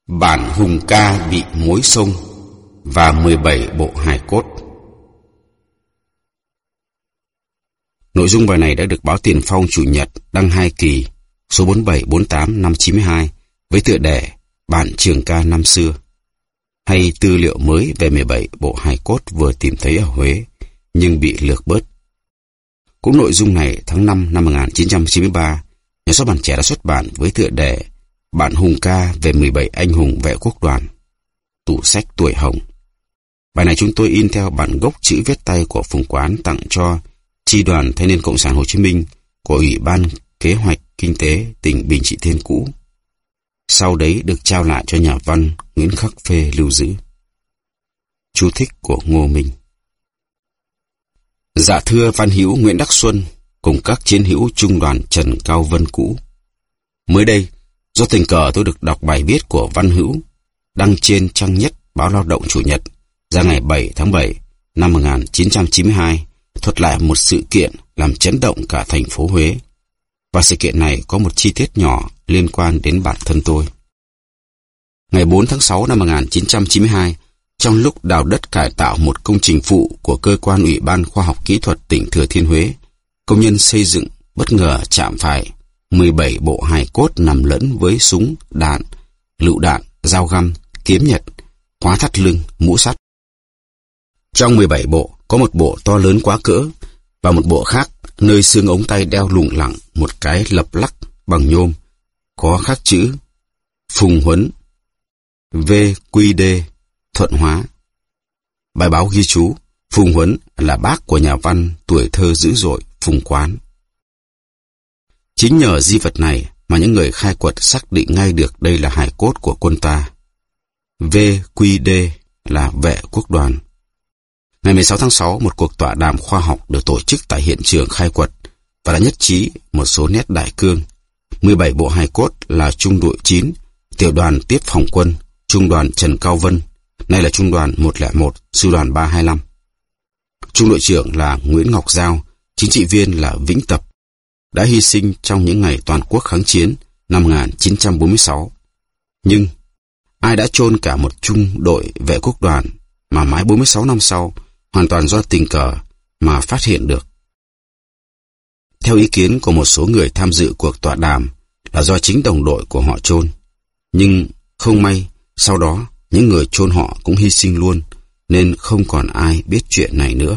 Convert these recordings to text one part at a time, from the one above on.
Bản hùng ca bị mối sông và 17 bộ hài cốt. Nội dung bài này đã được báo Tiền Phong Chủ nhật đăng 2 kỳ số 4748 năm 92 với tựa đề Bản trường ca năm xưa, hay tư liệu mới về 17 bộ hài cốt vừa tìm thấy ở Huế nhưng bị lược bớt. Cũng nội dung này, tháng 5 năm 1993, nhà xuất bản Trẻ đã xuất bản với tựa đề Bản hùng ca về 17 anh hùng vệ quốc đoàn, tủ sách tuổi hồng. Bài này chúng tôi in theo bản gốc chữ viết tay của Phùng Quán tặng cho Chi đoàn Thanh niên Cộng sản Hồ Chí Minh của Ủy ban Kế hoạch Kinh tế tỉnh Bình Trị Thiên cũ. Sau đấy được trao lại cho nhà văn Nguyễn Khắc Phê lưu giữ. Chú thích của Ngô Minh. Dạ thưa văn hữu Nguyễn Đắc Xuân cùng các chiến hữu Trung đoàn Trần Cao Vân cũ. Mới đây, do tình cờ tôi được đọc bài viết của văn hữu đăng trên trang nhất báo Lao động Chủ nhật ra ngày 7 tháng 7 năm 1992, thuật lại một sự kiện làm chấn động cả thành phố Huế. Và sự kiện này có một chi tiết nhỏ liên quan đến bản thân tôi. Ngày 4 tháng 6 năm 1992, trong lúc đào đất cải tạo một công trình phụ của cơ quan Ủy ban Khoa học Kỹ thuật tỉnh Thừa Thiên Huế, công nhân xây dựng bất ngờ chạm phải 17 bộ hài cốt nằm lẫn với súng, đạn, lựu đạn, dao găm, kiếm nhật, khóa thắt lưng, mũ sắt. Trong 17 bộ, có một bộ to lớn quá cỡ và một bộ khác nơi xương ống tay đeo lủng lẳng một cái lập lắc bằng nhôm, có khắc chữ Phùng Huấn, VQD, Thuận Hóa. Bài báo ghi chú Phùng Huấn là bác của nhà văn tuổi thơ dữ dội Phùng Quán. Chính nhờ di vật này mà những người khai quật xác định ngay được đây là hài cốt của quân ta. VQD là vệ quốc đoàn. Ngày 16 tháng 6, một cuộc tọa đàm khoa học được tổ chức tại hiện trường khai quật và đã nhất trí một số nét đại cương. 17 bộ hài cốt là Trung đội 9, tiểu đoàn tiếp phòng quân, Trung đoàn Trần Cao Vân, nay là Trung đoàn 101, Sư đoàn 325. Trung đội trưởng là Nguyễn Ngọc Giao, chính trị viên là Vĩnh Tập, đã hy sinh trong những ngày toàn quốc kháng chiến năm 1946. Nhưng ai đã chôn cả một trung đội vệ quốc đoàn mà mãi 46 năm sau, hoàn toàn do tình cờ mà phát hiện được? Theo ý kiến của một số người tham dự cuộc tọa đàm là do chính đồng đội của họ chôn. Nhưng không may, sau đó những người chôn họ cũng hy sinh luôn, nên không còn ai biết chuyện này nữa.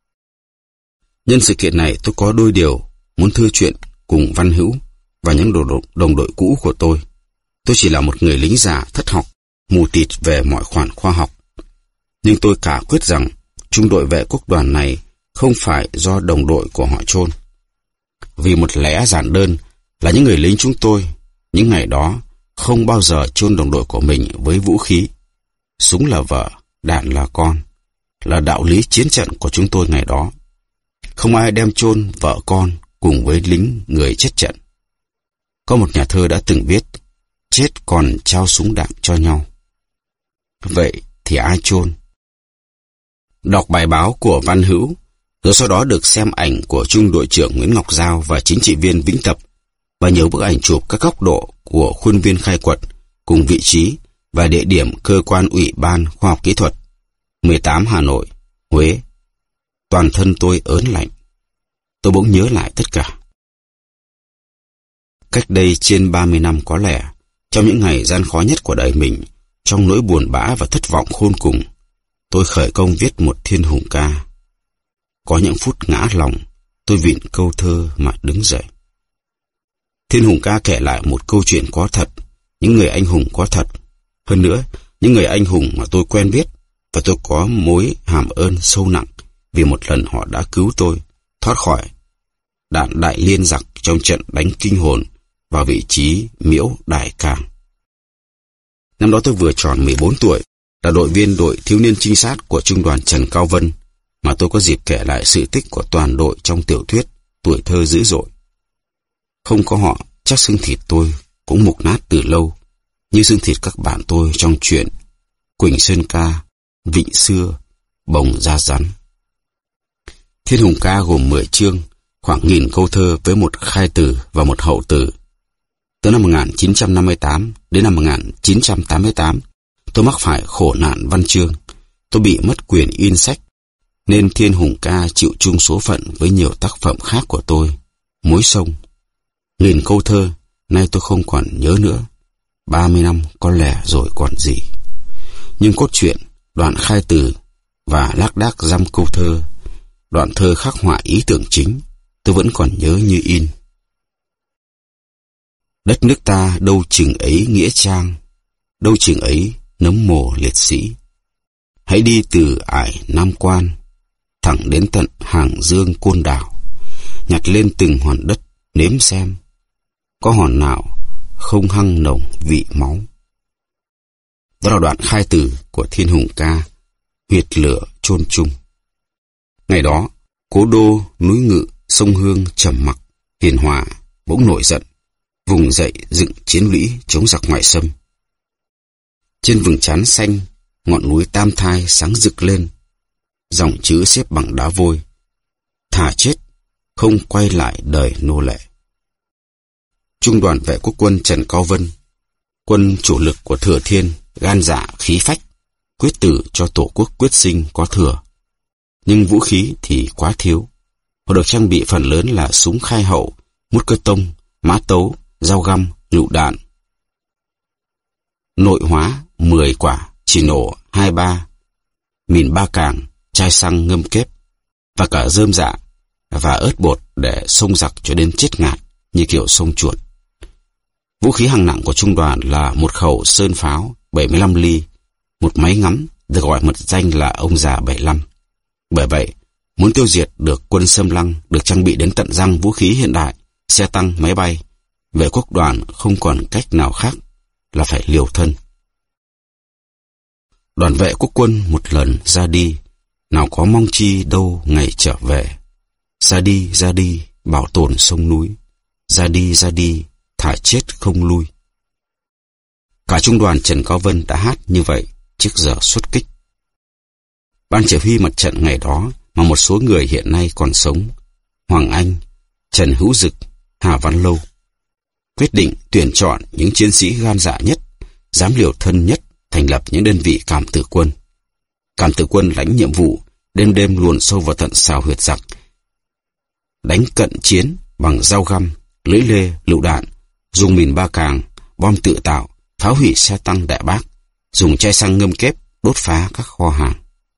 Nhân sự kiện này, tôi có đôi điều muốn thưa chuyện cùng văn hữu và những đồng đội cũ của tôi. Tôi chỉ là một người lính già thất học, mù tịt về mọi khoản khoa học. Nhưng tôi cả quyết rằng trung đội vệ quốc đoàn này không phải do đồng đội của họ chôn. Vì một lẽ giản đơn là những người lính chúng tôi, những ngày đó, không bao giờ chôn đồng đội của mình với vũ khí. Súng là vợ, đạn là con, là đạo lý chiến trận của chúng tôi ngày đó. Không ai đem chôn vợ con cùng với lính người chết trận. Có một nhà thơ đã từng viết, chết còn trao súng đạn cho nhau. Vậy thì ai chôn? Đọc bài báo của văn hữu, rồi sau đó được xem ảnh của Trung đội trưởng Nguyễn Ngọc Giao và chính trị viên Vĩnh Tập, và nhiều bức ảnh chụp các góc độ của khuôn viên khai quật cùng vị trí và địa điểm cơ quan Ủy ban Khoa học Kỹ thuật 18 Hà Nội, Huế. Toàn thân tôi ớn lạnh. Tôi bỗng nhớ lại tất cả. Cách đây trên 30 năm có lẽ, trong những ngày gian khó nhất của đời mình, trong nỗi buồn bã và thất vọng khôn cùng, tôi khởi công viết một thiên hùng ca. Có những phút ngã lòng, tôi vịn câu thơ mà đứng dậy. Thiên hùng ca kể lại một câu chuyện có thật, những người anh hùng có thật. Hơn nữa, những người anh hùng mà tôi quen biết, và tôi có mối hàm ơn sâu nặng vì một lần họ đã cứu tôi thoát khỏi đạn đại liên giặc trong trận đánh kinh hồn vào vị trí Miễu Đại Càng. Năm đó tôi vừa tròn 14 tuổi, là đội viên đội thiếu niên trinh sát của Trung đoàn Trần Cao Vân, mà tôi có dịp kể lại sự tích của toàn đội trong tiểu thuyết Tuổi thơ dữ dội. Không có họ, chắc xương thịt tôi cũng mục nát từ lâu, như xương thịt các bạn tôi trong chuyện Quỳnh Sơn Ca, Vịnh Xưa, Bồng Da Rắn. Thiên hùng ca gồm 10 chương, khoảng 1000 câu thơ với một khai từ và một hậu từ. Từ năm 1958 đến năm 1988, tôi mắc phải khổ nạn văn chương. Tôi bị mất quyền in sách, nên Thiên Hùng Ca chịu chung số phận với nhiều tác phẩm khác của tôi. Mối sông, nghìn câu thơ, nay tôi không còn nhớ nữa. 30 năm có lẽ rồi còn gì. Nhưng cốt truyện, đoạn khai từ và lác đác dăm câu thơ, đoạn thơ khắc họa ý tưởng chính, tôi vẫn còn nhớ như in. Đất nước ta đâu chừng ấy nghĩa trang, đâu chừng ấy nấm mồ liệt sĩ. Hãy đi từ ải Nam Quan, thẳng đến tận Hàng Dương Côn Đảo, nhặt lên từng hòn đất nếm xem, có hòn nào không hăng nồng vị máu. Đó là đoạn khai từ của Thiên Hùng Ca, huyệt lửa chôn chung. Ngày đó, cố đô, núi Ngự, sông Hương trầm mặc, hiền hòa, bỗng nổi giận, vùng dậy dựng chiến lũy chống giặc ngoại xâm. Trên vừng chán xanh, ngọn núi Tam Thai sáng rực lên, dòng chữ xếp bằng đá vôi: thà chết, không quay lại đời nô lệ. Trung đoàn vệ quốc quân Trần Cao Vân, quân chủ lực của Thừa Thiên, gan dạ khí phách, quyết tử cho tổ quốc quyết sinh có thừa. Nhưng vũ khí thì quá thiếu. Họ được trang bị phần lớn là súng khai hậu, mút cơ tông, mã tấu, dao găm, lựu đạn. Nội hóa 10 quả, chỉ nổ 2-3, mìn 3 càng, chai xăng ngâm kép, và cả rơm dạ và ớt bột để xông giặc cho đến chết ngạt như kiểu xông chuột. Vũ khí hạng nặng của trung đoàn là một khẩu sơn pháo 75 ly, một máy ngắm được gọi mật danh là ông già 75. Bởi vậy, muốn tiêu diệt được quân Xâm Lăng được trang bị đến tận răng vũ khí hiện đại, xe tăng, máy bay, vệ quốc đoàn không còn cách nào khác là phải liều thân. Đoàn vệ quốc quân một lần ra đi, nào có mong chi đâu ngày trở về. Ra đi, bảo tồn sông núi. Ra đi, thà chết không lui. Cả trung đoàn Trần Cao Vân đã hát như vậy trước giờ xuất kích. Ban chỉ huy mặt trận ngày đó mà một số người hiện nay còn sống, Hoàng Anh, Trần Hữu Dực, Hà Văn Lâu, quyết định tuyển chọn những chiến sĩ gan dạ nhất, dám liều thân nhất, thành lập những đơn vị cảm tử quân. Cảm tử quân lãnh nhiệm vụ đêm đêm luồn sâu vào tận xào huyệt giặc, đánh cận chiến bằng dao găm, lưỡi lê, lựu đạn, dùng mìn 3 càng, bom tự tạo, phá hủy xe tăng Đại Bác, dùng chai xăng ngâm kép đốt phá các kho hàng.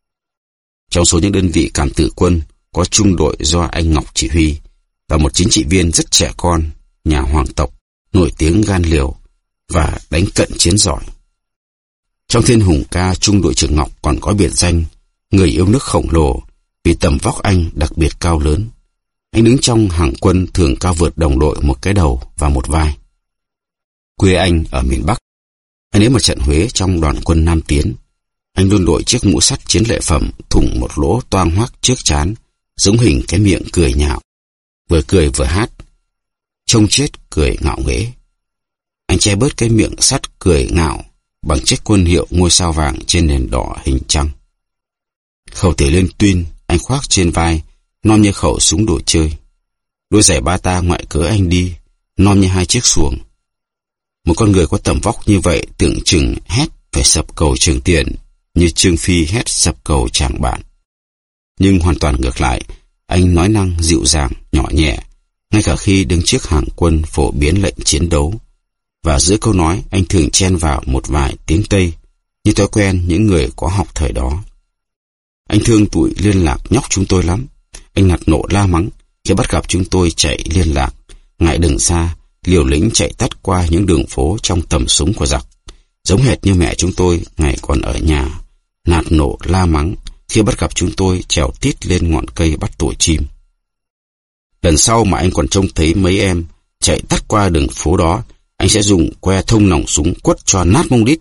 Trong số những đơn vị cảm tử quân có trung đội do anh Ngọc chỉ huy và một chính trị viên rất trẻ con, nhà hoàng tộc, nổi tiếng gan liều và đánh cận chiến giỏi. Trong Thiên Hùng Ca, trung đội trưởng Ngọc còn có biệt danh người yêu nước khổng lồ vì tầm vóc anh đặc biệt cao lớn. Anh đứng trong hàng quân thường cao vượt đồng đội một cái đầu và một vai. Quê anh ở miền Bắc. Anh đến mặt trận Huế trong đoàn quân Nam Tiến. Anh luôn đội chiếc mũ sắt chiến lợi phẩm thủng một lỗ toang hoác trước trán, giống hình cái miệng cười nhạo. Vừa cười vừa hát. Trông chết cười ngạo nghễ. Anh che bớt cái miệng sắt cười ngạo bằng chiếc quân hiệu ngôi sao vàng trên nền đỏ hình trăng. Khẩu tiểu liên tuyên anh khoác trên vai, non như khẩu súng đồ chơi. Đôi giày bata ngoại cớ anh đi, non như 2 chiếc xuồng. Một con người có tầm vóc như vậy tưởng chừng hét phải sập cầu Trường Tiền, như Trương Phi hét sập cầu Tràng Bạn. Nhưng hoàn toàn ngược lại, anh nói năng dịu dàng, nhỏ nhẹ, ngay cả khi đứng trước hàng quân phổ biến lệnh chiến đấu. Và giữa câu nói, anh thường chen vào một vài tiếng Tây, như thói quen những người có học thời đó. Anh thương tụi liên lạc nhóc chúng tôi lắm. Anh nạt nộ la mắng khi bắt gặp chúng tôi chạy liên lạc, ngại đường xa, liều lĩnh chạy tắt qua những đường phố trong tầm súng của giặc, giống hệt như mẹ chúng tôi ngày còn ở nhà, nạt nộ la mắng khi bắt gặp chúng tôi trèo tít lên ngọn cây bắt tổ chim. Lần sau mà anh còn trông thấy mấy em chạy tắt qua đường phố đó, anh sẽ dùng que thông nòng súng quất cho nát mông đít.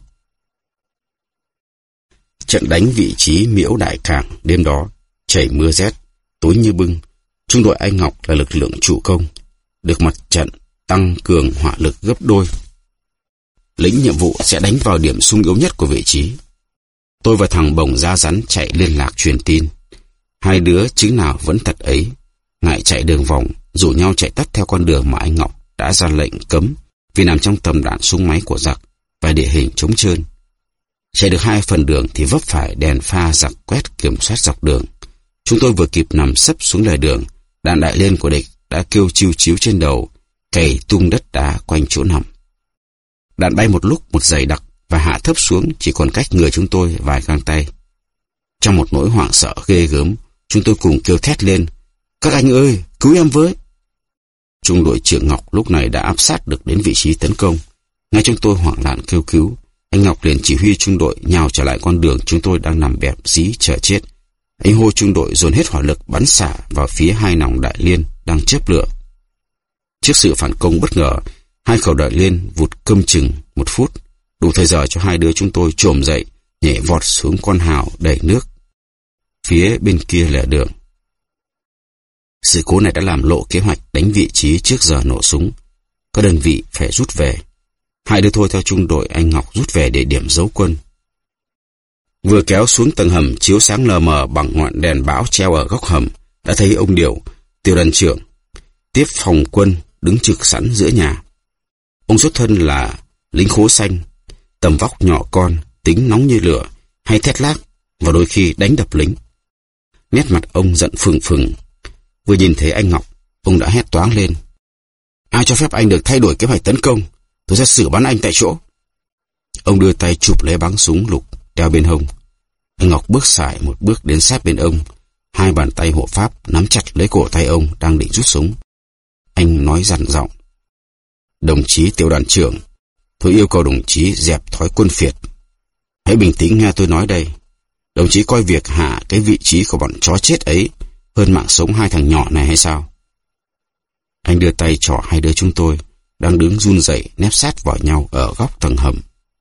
Trận đánh vị trí Miễu Đại Cảng đêm đó, trời mưa rét, tối như bưng, trung đội anh Ngọc là lực lượng chủ công, được mặt trận tăng cường hỏa lực gấp đôi. Lĩnh nhiệm vụ sẽ đánh vào điểm xung yếu nhất của vị trí. Tôi và thằng Bồng da rắn chạy liên lạc truyền tin. Hai đứa chứng nào vẫn tật ấy, ngại chạy đường vòng, rủ nhau chạy tắt theo con đường mà anh Ngọc đã ra lệnh cấm vì nằm trong tầm đạn súng máy của giặc và địa hình trống trơn. Chạy được 2 phần đường thì vấp phải đèn pha giặc quét kiểm soát dọc đường. Chúng tôi vừa kịp nằm sấp xuống lề đường, đạn đại liên của địch đã kêu chiu chiu trên đầu, cày tung đất đá quanh chỗ nằm. Đạn bay một lúc một dày đặc và hạ thấp xuống chỉ còn cách người chúng tôi vài găng tay. Trong một nỗi hoảng sợ ghê gớm, chúng tôi cùng kêu thét lên: "Các anh ơi, cứu em với!" Trung đội trưởng Ngọc lúc này đã áp sát được đến vị trí tấn công. Ngay chúng tôi hoảng loạn kêu cứu, anh Ngọc liền chỉ huy trung đội nhào trở lại con đường chúng tôi đang nằm bẹp dí chờ chết. Anh hô trung đội dồn hết hỏa lực bắn xả vào phía 2 nòng đại liên đang chớp lửa. Trước sự phản công bất ngờ, 2 khẩu đại liên vụt câm chừng 1 phút, đủ thời giờ cho 2 đứa chúng tôi chồm dậy, nhảy vọt xuống con hào đầy nước phía bên kia lề đường. Sự cố này đã làm lộ kế hoạch đánh vị trí trước giờ nổ súng. Các đơn vị phải rút về. 2 đứa tôi theo trung đội anh Ngọc rút về để điểm giấu quân. Vừa kéo xuống tầng hầm chiếu sáng lờ mờ bằng ngọn đèn bão treo ở góc hầm, đã thấy ông Điểu, tiểu đoàn trưởng, tiếp phòng quân đứng trực sẵn giữa nhà. Ông xuất thân là lính khố xanh, tầm vóc nhỏ con, tính nóng như lửa, hay thét lác và đôi khi đánh đập lính. Nét mặt ông giận phừng phừng. Vừa nhìn thấy anh Ngọc, ông đã hét toáng lên: "Ai cho phép anh được thay đổi kế hoạch tấn công? Tôi sẽ xử bắn anh tại chỗ." Ông đưa tay chụp lấy bắn súng lục đeo bên hông. Anh Ngọc bước sải một bước đến sát bên ông, 2 bàn tay hộ pháp nắm chặt lấy cổ tay ông đang định rút súng. Anh nói dằn giọng: "Đồng chí tiểu đoàn trưởng, tôi yêu cầu đồng chí dẹp thói quân phiệt. Hãy bình tĩnh nghe tôi nói đây. Đồng chí coi việc hạ cái vị trí của bọn chó chết ấy hơn mạng sống 2 thằng nhỏ này hay sao?" Anh đưa tay trỏ 2 đứa chúng tôi đang đứng run rẩy nép sát vào nhau ở góc tầng hầm.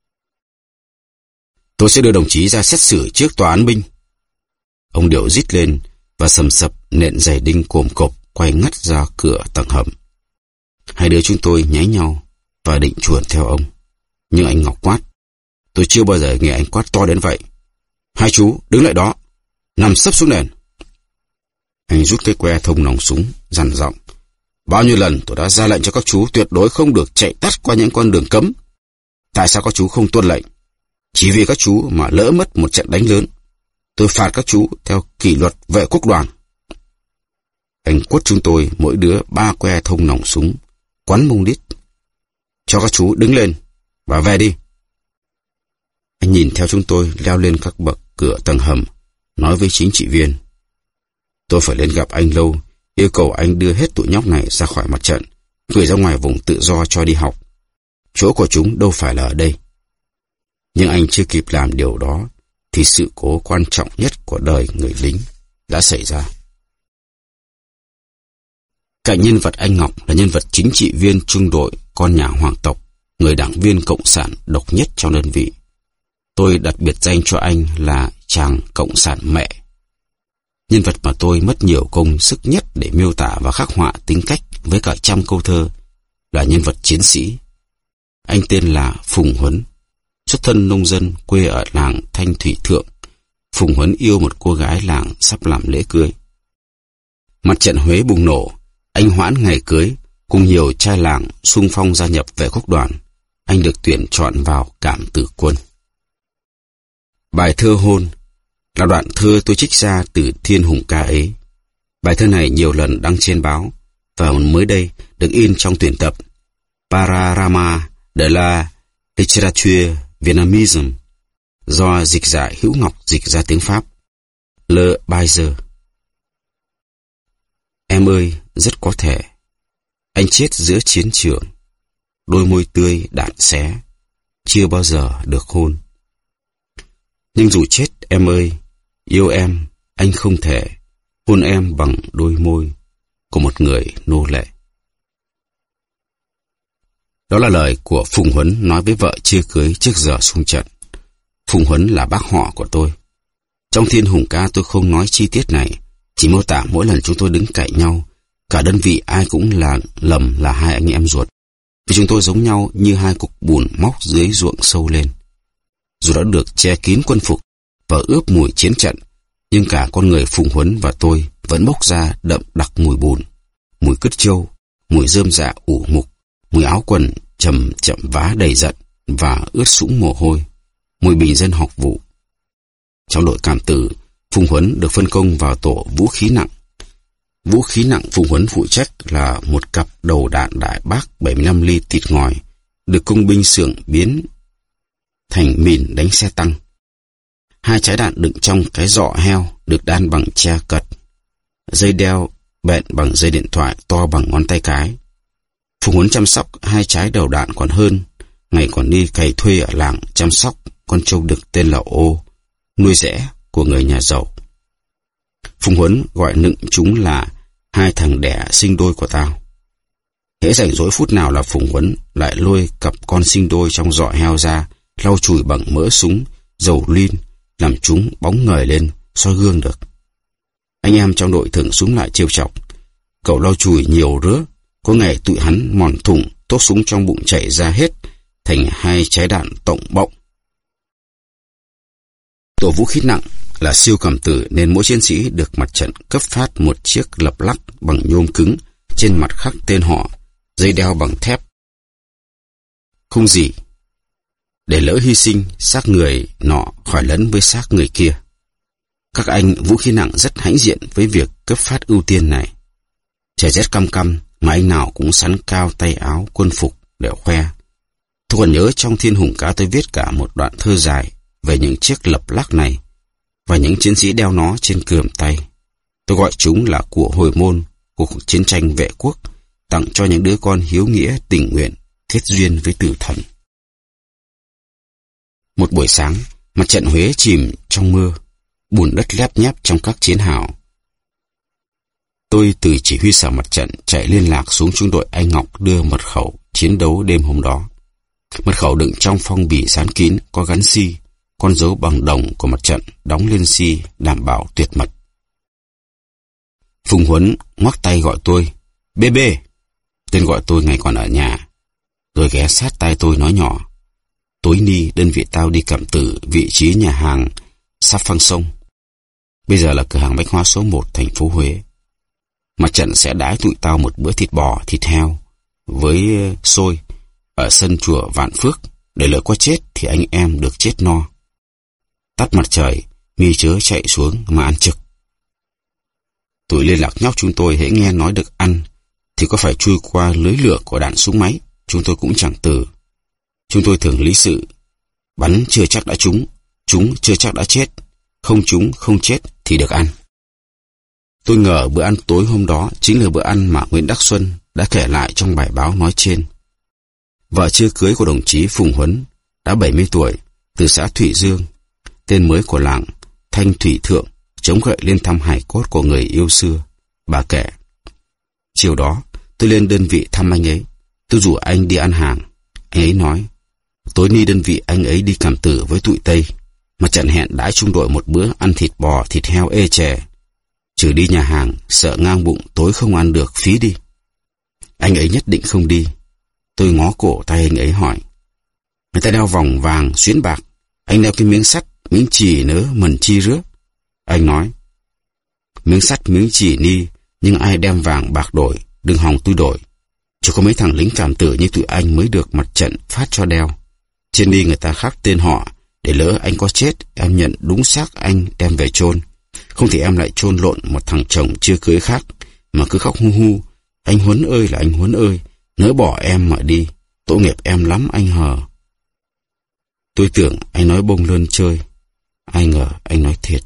"Tôi sẽ đưa đồng chí ra xét xử trước tòa án binh." Ông Điểu rít lên và sầm sập nện giày đinh cồm cộp quay ngắt ra cửa tầng hầm. 2 đứa chúng tôi nháy nhau và định chuồn theo ông. Nhưng anh Ngọc quát: "Tôi chưa bao giờ nghe anh quát to đến vậy. Hai chú đứng lại đó, nằm sấp xuống nền." Anh rút cái que thông nòng súng, dằn giọng: "Bao nhiêu lần tôi đã ra lệnh cho các chú tuyệt đối không được chạy tắt qua những con đường cấm. Tại sao các chú không tuân lệnh? Chỉ vì các chú mà lỡ mất một trận đánh lớn. Tôi phạt các chú theo kỷ luật vệ quốc đoàn." Anh quất chúng tôi mỗi đứa 3 que thông nòng súng, quắn mông đít: "Cho các chú đứng lên và về đi." Anh nhìn theo chúng tôi leo lên các bậc cửa tầng hầm, nói với chính trị viên: "Tôi phải lên gặp anh Lâu, yêu cầu anh đưa hết tụi nhóc này ra khỏi mặt trận, gửi ra ngoài vùng tự do cho đi học. Chỗ của chúng đâu phải là ở đây." Nhưng anh chưa kịp làm điều đó thì sự cố quan trọng nhất của đời người lính đã xảy ra. Cạnh nhân vật anh Ngọc là nhân vật chính trị viên trung đội, con nhà hoàng tộc, người đảng viên cộng sản độc nhất trong đơn vị. Tôi đặt biệt danh cho anh là chàng cộng sản mẹ. Nhân vật mà tôi mất nhiều công sức nhất để miêu tả và khắc họa tính cách với cả trăm câu thơ là nhân vật chiến sĩ. Anh tên là Phùng Huấn, xuất thân nông dân, quê ở làng Thanh Thủy Thượng. Phùng Huấn yêu một cô gái làng sắp làm lễ cưới. Mặt trận Huế bùng nổ, anh hoãn ngày cưới, cùng nhiều trai làng xung phong gia nhập vệ quốc đoàn. Anh được tuyển chọn vào Cảm Tử Quân. Bài thơ Hôn là đoạn thơ tôi trích ra từ Thiên Hùng Ca ấy. Bài thơ này nhiều lần đăng trên báo và mới đây được in trong tuyển tập Panorama de la littérature vietnamese do dịch giả Hữu Ngọc dịch ra tiếng Pháp. Le Baiser. Em ơi, rất có thể anh chết giữa chiến trường, đôi môi tươi đạn xé, chưa bao giờ được hôn. Nhưng dù chết em ơi, yêu em, anh không thể hôn em bằng đôi môi của một người nô lệ. Đó là lời của Phùng Huấn nói với vợ chưa cưới trước giờ xuống trận. Phùng Huấn là bác họ của tôi. Trong Thiên Hùng Ca tôi không nói chi tiết này, chỉ mô tả mỗi lần chúng tôi đứng cạnh nhau, cả đơn vị ai cũng là lầm là 2 anh em ruột. Vì chúng tôi giống nhau như 2 cục bùn móc dưới ruộng sâu lên. Dù đã được che kín quân phục và ướp mùi chiến trận, nhưng cả con người Phùng Huấn và tôi vẫn bốc ra đậm đặc mùi bùn, mùi cứt trâu, mùi rơm rạ ủ mục, mùi áo quần chầm chậm vá đầy giận và ướt sũng mồ hôi, mùi bình dân học vụ. Trong đội cảm tử, Phùng Huấn được phân công vào tổ vũ khí nặng. Vũ khí nặng Phùng Huấn phụ trách là một cặp đầu đạn đại bác 75 ly tịt ngòi, được công binh xưởng biến thành mìn đánh xe tăng. 2 trái đạn đựng trong cái giọ heo được đan bằng tre cật, dây đeo bện bằng dây điện thoại to bằng ngón tay cái. Phùng Huấn chăm sóc 2 trái đầu đạn còn hơn, ngày còn đi cày thuê ở làng chăm sóc con trâu đực tên là Ô, nuôi rẽ của người nhà giàu. Phùng Huấn gọi nựng chúng là 2 thằng đẻ sinh đôi của tao. Hễ rảnh rỗi phút nào là Phùng Huấn lại lôi cặp con sinh đôi trong giọ heo ra, lau chùi bằng mỡ súng, dầu lin, làm chúng bóng ngời lên, soi gương được. Anh em trong đội thường súng lại trêu chọc: cậu lau chùi nhiều rứa, có ngày tụi hắn mòn thủng, tốp súng trong bụng chảy ra hết, thành 2 trái đạn tổng bọng. Tổ vũ khí nặng là siêu cầm tử nên mỗi chiến sĩ được mặt trận cấp phát một chiếc lập lắc bằng nhôm cứng, trên mặt khắc tên họ, dây đeo bằng thép. Không gì, để lỡ hy sinh, xác người nọ khỏi lẫn với xác người kia. Các anh vũ khí nặng rất hãnh diện với việc cấp phát ưu tiên này. Trời rét căm căm mà anh nào cũng sắn cao tay áo quân phục để khoe. Tôi còn nhớ trong Thiên Hùng Cá tôi viết cả một đoạn thơ dài về những chiếc lập lắc này và những chiến sĩ đeo nó trên cườm tay. Tôi gọi chúng là của hồi môn của cuộc chiến tranh vệ quốc, tặng cho những đứa con hiếu nghĩa tình nguyện kết duyên với tử thần. Một buổi sáng, mặt trận Huế chìm trong mưa, bùn đất lép nhép trong các chiến hào. Tôi từ chỉ huy sở mặt trận chạy liên lạc xuống trung đội anh Ngọc đưa mật khẩu chiến đấu đêm hôm đó. Mật khẩu đựng trong phong bì dán kín có gắn xi, con dấu bằng đồng của mặt trận đóng lên xi đảm bảo tuyệt mật. Phùng Huấn ngoắc tay gọi tôi: BB, tên gọi tôi ngày còn ở nhà, rồi ghé sát tai tôi nói nhỏ: tối ni đơn vị tao đi Cẩm Tử, vị trí nhà hàng sắp phăng sông. Bây giờ là cửa hàng bách hóa số 1 thành phố Huế. Mặt trận sẽ đãi tụi tao một bữa thịt bò, thịt heo với xôi ở sân chùa Vạn Phước, để lỡ có chết thì anh em được chết no. Tắt mặt trời, mi chớ chạy xuống mà ăn trực. Tụi liên lạc nhóc chúng tôi hễ nghe nói được ăn thì có phải chui qua lưới lửa của đạn súng máy, chúng tôi cũng chẳng từ. Chúng tôi thường lý sự: bắn chưa chắc đã trúng, trúng chưa chắc đã chết, không trúng không chết thì được ăn. Tôi ngờ bữa ăn tối hôm đó chính là bữa ăn mà Nguyễn Đắc Xuân đã kể lại trong bài báo nói trên. Vợ chưa cưới của đồng chí Phùng Huấn đã 70 tuổi, từ xã Thủy Dương, tên mới của làng Thanh Thủy Thượng, chống gậy lên thăm hài cốt của người yêu xưa. Bà kể: chiều đó tôi lên đơn vị thăm anh ấy, tôi rủ anh đi ăn hàng. Anh ấy nói: tối ni đơn vị anh ấy đi Cẩm Tử với tụi Tây, mà trận hẹn đãi trung đội một bữa ăn thịt bò thịt heo ê chề, trừ đi nhà hàng sợ ngang bụng tối không ăn được, phí đi. Anh ấy nhất định không đi. Tôi ngó cổ tay anh ấy hỏi: người ta đeo vòng vàng xuyến bạc, anh đeo cái miếng sắt miếng chì nớ mần chi rước. Anh nói: miếng sắt miếng chì ni, nhưng ai đem vàng bạc đổi, đừng hòng tôi đổi. Chỉ có mấy thằng lính Cẩm Tử như tụi anh mới được mặt trận phát cho đeo. Trên đi người ta khắc tên họ, để lỡ anh có chết em nhận đúng xác anh đem về chôn, không thì em lại chôn lộn một thằng chồng chưa cưới khác mà cứ khóc hu hu: anh Huấn ơi là anh Huấn ơi, nỡ bỏ em mà đi, tội nghiệp em lắm anh hờ. Tôi tưởng anh nói bông lơn chơi, ai ngờ anh nói thiệt.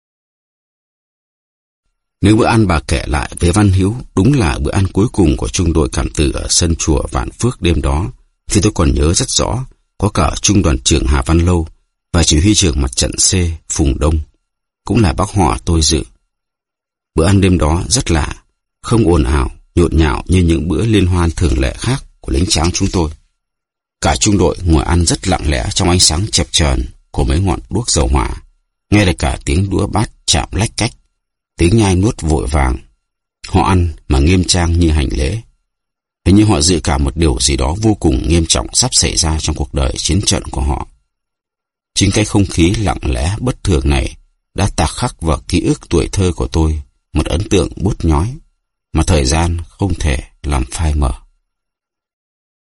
Nếu bữa ăn bà kể lại về Văn Hiếu đúng là bữa ăn cuối cùng của trung đội Cẩm Tử ở sân chùa Vạn Phước đêm đó, thì tôi còn nhớ rất rõ, có cả trung đoàn trưởng Hà Văn Lâu và chỉ huy trưởng mặt trận C Phùng Đông, cũng là bác họ tôi dự. Bữa ăn đêm đó rất lạ, không ồn ào, nhộn nhạo như những bữa liên hoan thường lệ khác của lính tráng chúng tôi. Cả trung đội ngồi ăn rất lặng lẽ trong ánh sáng chập chờn của mấy ngọn đuốc dầu hỏa, nghe được cả tiếng đũa bát chạm lách cách, tiếng nhai nuốt vội vàng. Họ ăn mà nghiêm trang như hành lễ. Hình như họ dự cảm một điều gì đó vô cùng nghiêm trọng sắp xảy ra trong cuộc đời chiến trận của họ. Chính cái không khí lặng lẽ bất thường này đã tạc khắc vào ký ức tuổi thơ của tôi một ấn tượng bút nhói mà thời gian không thể làm phai mờ.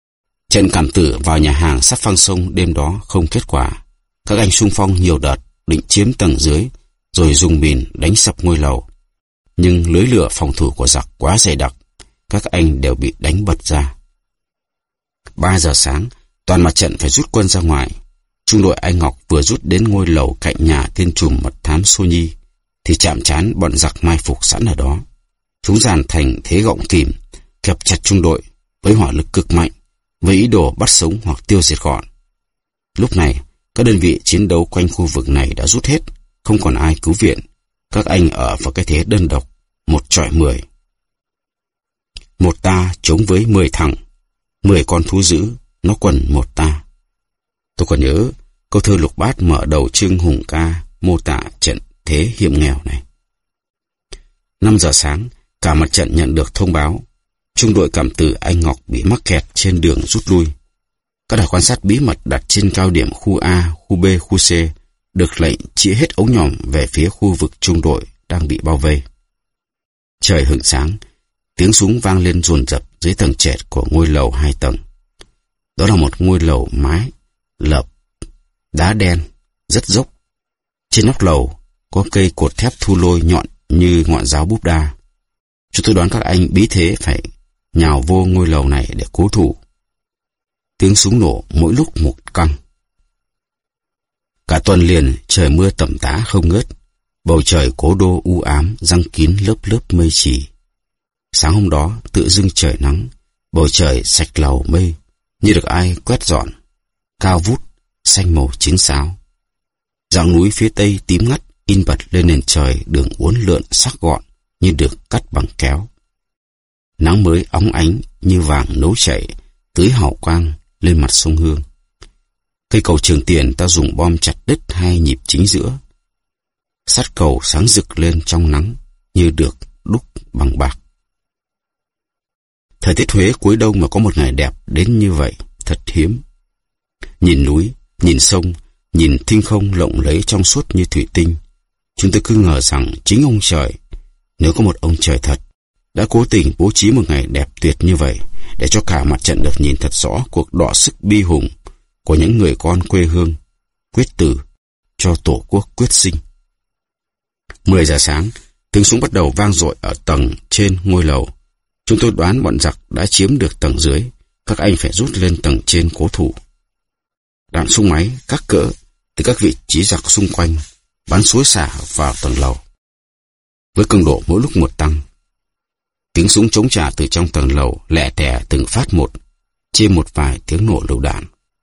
Trận cảm tử vào nhà hàng sát phăng sông đêm đó không kết quả. Các anh xung phong nhiều đợt định chiếm tầng dưới, rồi dùng mìn đánh sập ngôi lầu. Nhưng lưới lửa phòng thủ của giặc quá dày đặc, các anh đều bị đánh bật ra. 3 giờ sáng, toàn mặt trận phải rút quân ra ngoài. Trung đội anh Ngọc vừa rút đến ngôi lầu cạnh nhà tên trùm mật thám Xô Nhi, thì chạm trán bọn giặc mai phục sẵn ở đó. Chúng dàn thành thế gọng kìm, kẹp chặt trung đội với hỏa lực cực mạnh, với ý đồ bắt sống hoặc tiêu diệt gọn. Lúc này, các đơn vị chiến đấu quanh khu vực này đã rút hết, không còn ai cứu viện. Các anh ở vào cái thế đơn độc, 1 chọi 10. Một ta chống với 10 thằng, 10 con thú dữ, nó quần một ta. Tôi còn nhớ câu thơ Lục Bát mở đầu chương hùng ca mô tả trận thế hiểm nghèo này. 5 giờ sáng, cả mặt trận nhận được thông báo trung đội cảm tử anh Ngọc bị mắc kẹt trên đường rút lui. Các đài quan sát bí mật đặt trên cao điểm khu A, khu B, khu C được lệnh chĩa hết ống nhòm về phía khu vực trung đội đang bị bao vây. Trời hửng sáng, tiếng súng vang lên dồn dập dưới tầng trệt của ngôi lầu 2 tầng. Đó là một ngôi lầu mái lợp đá đen rất dốc. Trên nóc lầu có cây cột thép thu lôi nhọn như ngọn giáo búp đa. Chúng tôi đoán các anh bí thế phải nhào vô ngôi lầu này để cố thủ. Tiếng súng nổ mỗi lúc một căng. Cả tuần liền trời mưa tầm tã không ngớt. Bầu trời cố đô u ám giăng kín lớp lớp mây trì. Sáng hôm đó tự dưng trời nắng, bầu trời sạch lầu mây như được ai quét dọn, cao vút, xanh màu chính xáo. Dãy núi phía tây tím ngắt in bật lên nền trời đường uốn lượn sắc gọn như được cắt bằng kéo. Nắng mới óng ánh như vàng nấu chảy tưới hào quang lên mặt sông Hương. Cây cầu Trường Tiền ta dùng bom chặt đứt 2 nhịp chính giữa. Sắt cầu sáng rực lên trong nắng như được đúc bằng bạc. Thời tiết Huế cuối đông mà có một ngày đẹp đến như vậy thật hiếm. Nhìn núi, nhìn sông, nhìn thinh không lộng lẫy trong suốt như thủy tinh, chúng tôi cứ ngờ rằng chính ông trời, nếu có một ông trời thật, đã cố tình bố trí một ngày đẹp tuyệt như vậy để cho cả mặt trận được nhìn thật rõ cuộc đọ sức bi hùng của những người con quê hương quyết tử cho Tổ quốc quyết sinh. 10 giờ sáng, tiếng súng bắt đầu vang dội ở tầng trên ngôi lầu. Chúng tôi đoán bọn giặc đã chiếm được tầng dưới, các anh phải rút lên tầng trên cố thủ. Đạn súng máy các cỡ từ các vị trí giặc xung quanh bắn xối xả vào tầng lầu, với cường độ mỗi lúc một tăng. Tiếng súng chống trả từ trong tầng lầu lẹ tẻ từng phát một, chia một vài tiếng nổ lựu đạn.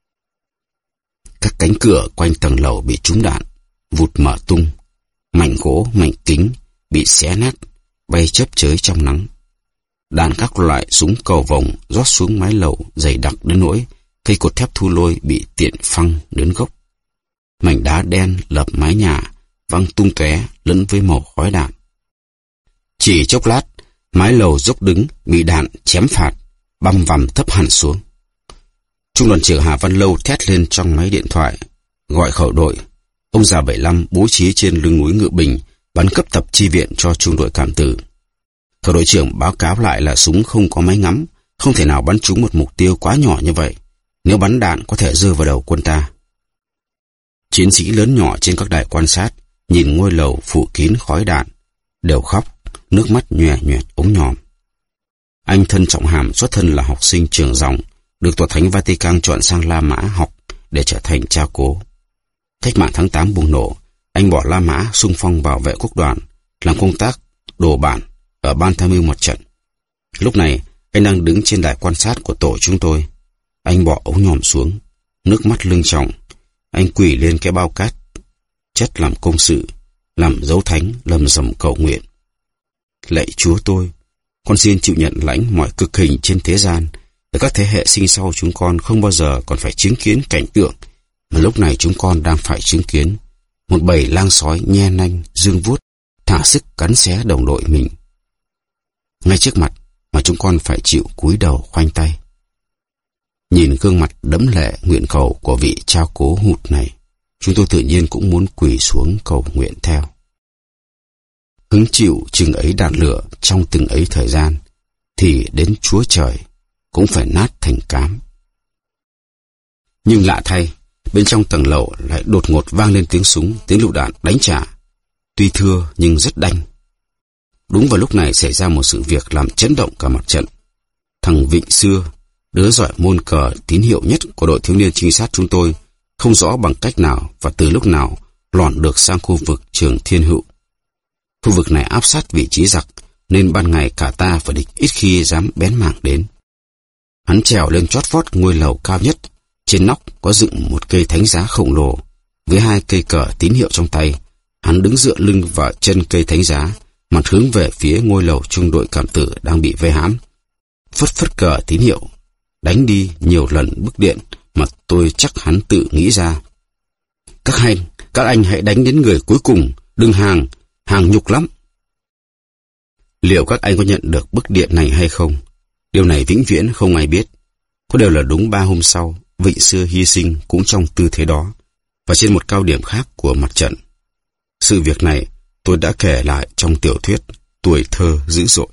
Các cánh cửa quanh tầng lầu bị trúng đạn, vụt mở tung, mảnh gỗ, mảnh kính bị xé nát, bay chớp chới trong nắng. Đạn các loại súng cầu vồng rót xuống mái lầu dày đặc đến nỗi cây cột thép thu lôi bị tiện phăng đến gốc. Mảnh đá đen lợp mái nhà văng tung tóe lẫn với màu khói đạn. Chỉ chốc lát, mái lầu dốc đứng bị đạn chém phạt, băm vằm thấp hẳn xuống. Trung đoàn trưởng Hà Văn Lâu thét lên trong máy điện thoại, gọi khẩu đội. Ông già 75 bố trí trên lưng núi Ngự Bình bắn cấp tập chi viện cho trung đội cảm tử. Khẩu đội trưởng báo cáo lại là súng không có máy ngắm, không thể nào bắn trúng một mục tiêu quá nhỏ như vậy. Nếu bắn đạn có thể rơi vào đầu quân ta. Chiến sĩ lớn nhỏ trên các đài quan sát nhìn ngôi lầu phủ kín khói đạn, đều khóc, nước mắt nhòe nhòe ống nhòm. Anh Thân Trọng Hàm xuất thân là học sinh trường Dòng, được Tòa Thánh Vatican chọn sang La Mã học để trở thành cha cố. Cách mạng tháng 8 bùng nổ, anh bỏ La Mã xung phong bảo vệ quốc đoàn, làm công tác đồ bản ở ban tham mưu mặt trận. Lúc này, anh đang đứng trên đài quan sát của tổ chúng tôi. Anh bỏ ống nhòm xuống, nước mắt lưng tròng. Anh quỳ lên cái bao cát chất làm công sự, làm dấu thánh, lầm rầm cầu nguyện. Lạy Chúa tôi, con xin chịu nhận lãnh mọi cực hình trên thế gian, để các thế hệ sinh sau chúng con không bao giờ còn phải chứng kiến cảnh tượng mà lúc này chúng con đang phải chứng kiến. Một bầy lang sói nhe nanh, dương vuốt, thả sức cắn xé đồng đội mình. Ngay trước mặt mà chúng con phải chịu cúi đầu khoanh tay. Nhìn gương mặt đẫm lệ nguyện cầu của vị cha cố hụt này, chúng tôi tự nhiên cũng muốn quỳ xuống cầu nguyện theo. Hứng chịu chừng ấy đạn lửa trong từng ấy thời gian, thì đến Chúa Trời cũng phải nát thành cám. Nhưng lạ thay, bên trong tầng lầu lại đột ngột vang lên tiếng súng, tiếng lựu đạn đánh trả. Tuy thưa nhưng rất đanh. Đúng vào lúc này xảy ra một sự việc làm chấn động cả mặt trận. Thằng Vịnh xưa, đứa giỏi môn cờ tín hiệu nhất của đội thiếu niên trinh sát chúng tôi, không rõ bằng cách nào và từ lúc nào lọt được sang khu vực trường Thiên Hữu. Khu vực này áp sát vị trí giặc, nên ban ngày cả ta và địch ít khi dám bén mảng đến. Hắn trèo lên chót vót ngôi lầu cao nhất. Trên nóc có dựng một cây thánh giá khổng lồ, với 2 cây cờ tín hiệu trong tay. Hắn đứng dựa lưng vào chân cây thánh giá, mặt hướng về phía ngôi lầu trung đội cảm tử đang bị vây hãm. Phất phất cờ tín hiệu, đánh đi nhiều lần bức điện mà tôi chắc hắn tự nghĩ ra. Các anh hãy đánh đến người cuối cùng, đừng hàng nhục lắm. Liệu các anh có nhận được bức điện này hay không? Điều này vĩnh viễn không ai biết. Có điều là đúng 3 hôm sau, Vịnh xưa hy sinh cũng trong tư thế đó, và trên một cao điểm khác của mặt trận. Sự việc này tôi đã kể lại trong tiểu thuyết Tuổi thơ dữ dội.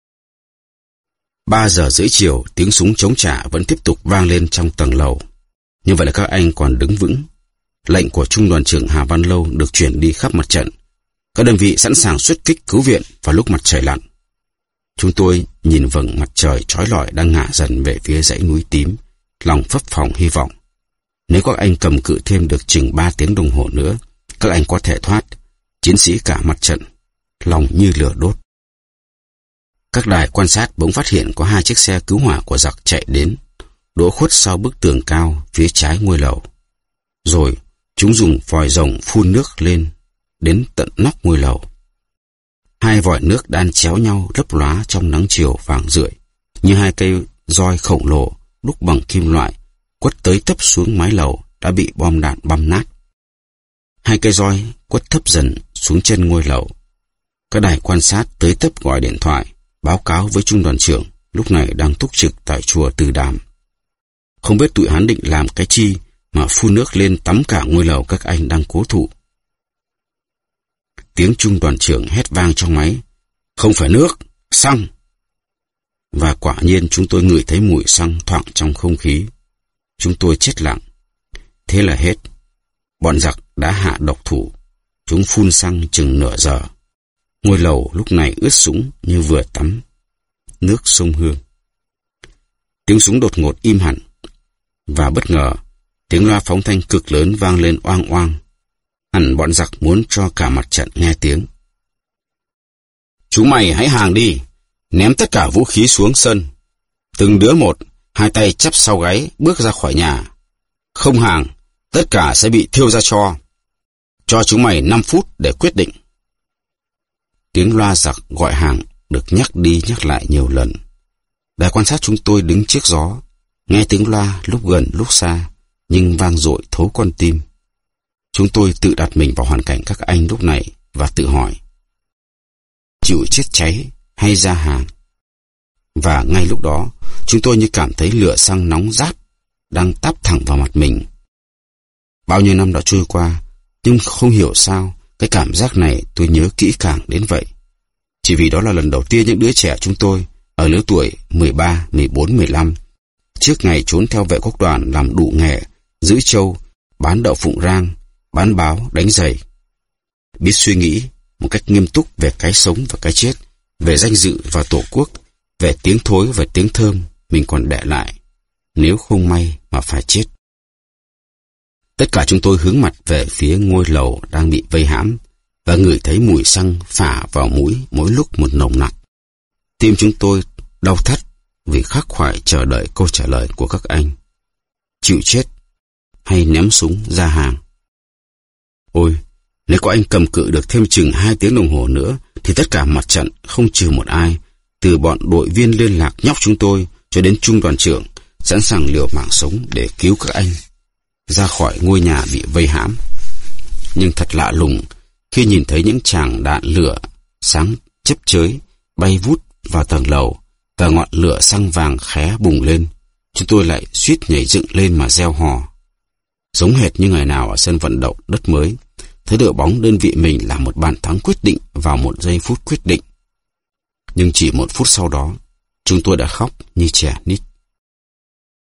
3 giờ rưỡi chiều, tiếng súng chống trả vẫn tiếp tục vang lên trong tầng lầu. Như vậy là các anh còn đứng vững. Lệnh của Trung đoàn trưởng Hà Văn Lâu được chuyển đi khắp mặt trận. Các đơn vị sẵn sàng xuất kích cứu viện vào lúc mặt trời lặn. Chúng tôi nhìn vầng mặt trời chói lọi đang ngả dần về phía dãy núi tím, lòng phấp phồng hy vọng. Nếu các anh cầm cự thêm được chừng 3 tiếng đồng hồ nữa, các anh có thể thoát. Chiến sĩ cả mặt trận, lòng như lửa đốt. Các đài quan sát bỗng phát hiện có 2 chiếc xe cứu hỏa của giặc chạy đến, đỗ khuất sau bức tường cao phía trái ngôi lầu. Rồi chúng dùng vòi rồng phun nước lên đến tận nóc ngôi lầu. 2 vòi nước đan chéo nhau lấp lóa trong nắng chiều vàng rượi, như 2 cây roi khổng lồ đúc bằng kim loại quất tới tấp xuống mái lầu đã bị bom đạn băm nát. 2 cây roi quất thấp dần xuống chân ngôi lầu. Các đài quan sát tới tấp gọi điện thoại báo cáo với trung đoàn trưởng lúc này đang túc trực tại chùa Từ Đàm. Không biết tụi hắn định làm cái chi mà phun nước lên tắm cả ngôi lầu các anh đang cố thủ. Tiếng trung đoàn trưởng hét vang trong máy: "Không phải nước, xăng!" Và quả nhiên chúng tôi ngửi thấy mùi xăng thoảng trong không khí. Chúng tôi chết lặng. Thế là hết. Bọn giặc đã hạ độc thủ. Chúng phun xăng chừng nửa giờ. Ngôi lầu lúc này ướt sũng như vừa tắm nước sông Hương. Tiếng súng đột ngột im hẳn. Và bất ngờ, tiếng loa phóng thanh cực lớn vang lên oang oang. Hẳn bọn giặc muốn cho cả mặt trận nghe tiếng. "Chúng mày hãy hàng đi, ném tất cả vũ khí xuống sân. Từng đứa một, 2 tay chắp sau gáy bước ra khỏi nhà. Không hàng, tất cả sẽ bị thiêu ra tro. Cho chúng mày 5 phút để quyết định." Tiếng loa giặc gọi hàng được nhắc đi nhắc lại nhiều lần. Đài quan sát chúng tôi đứng trước gió, nghe tiếng loa lúc gần lúc xa, nhưng vang dội thấu con tim. Chúng tôi tự đặt mình vào hoàn cảnh các anh lúc này và tự hỏi: chịu chết cháy hay ra hàng? Và ngay lúc đó, chúng tôi như cảm thấy lửa xăng nóng rát đang táp thẳng vào mặt mình. Bao nhiêu năm đã trôi qua, nhưng không hiểu sao cái cảm giác này tôi nhớ kỹ càng đến vậy. Chỉ vì đó là lần đầu tiên những đứa trẻ chúng tôi ở lứa tuổi 13, 14, 15, trước ngày trốn theo vệ quốc đoàn làm đủ nghề, giữ trâu, bán đậu phụng rang, bán báo, đánh giày, biết suy nghĩ một cách nghiêm túc về cái sống và cái chết, về danh dự và tổ quốc, về tiếng thối và tiếng thơm mình còn để lại, nếu không may mà phải chết. Tất cả chúng tôi hướng mặt về phía ngôi lầu đang bị vây hãm và ngửi thấy mùi xăng phả vào mũi mỗi lúc một nồng nặc. Tim chúng tôi đau thắt vì khắc khoải chờ đợi câu trả lời của các anh. Chịu chết hay ném súng ra hàng? Ôi, nếu có anh cầm cự được thêm chừng 2 tiếng đồng hồ nữa thì tất cả mặt trận không trừ một ai, từ bọn đội viên liên lạc nhóc chúng tôi cho đến trung đoàn trưởng, sẵn sàng liều mạng sống để cứu các anh ra khỏi ngôi nhà bị vây hãm. Nhưng thật lạ lùng khi nhìn thấy những tràng đạn lửa sáng chớp chới bay vút vào tầng lầu và ngọn lửa xăng vàng khé bùng lên, chúng tôi lại suýt nhảy dựng lên mà reo hò. Giống hệt như ngày nào ở sân vận động đất mới, thấy đội bóng đơn vị mình là một bàn thắng quyết định vào một giây phút quyết định. Nhưng chỉ 1 phút sau đó, chúng tôi đã khóc như trẻ nít.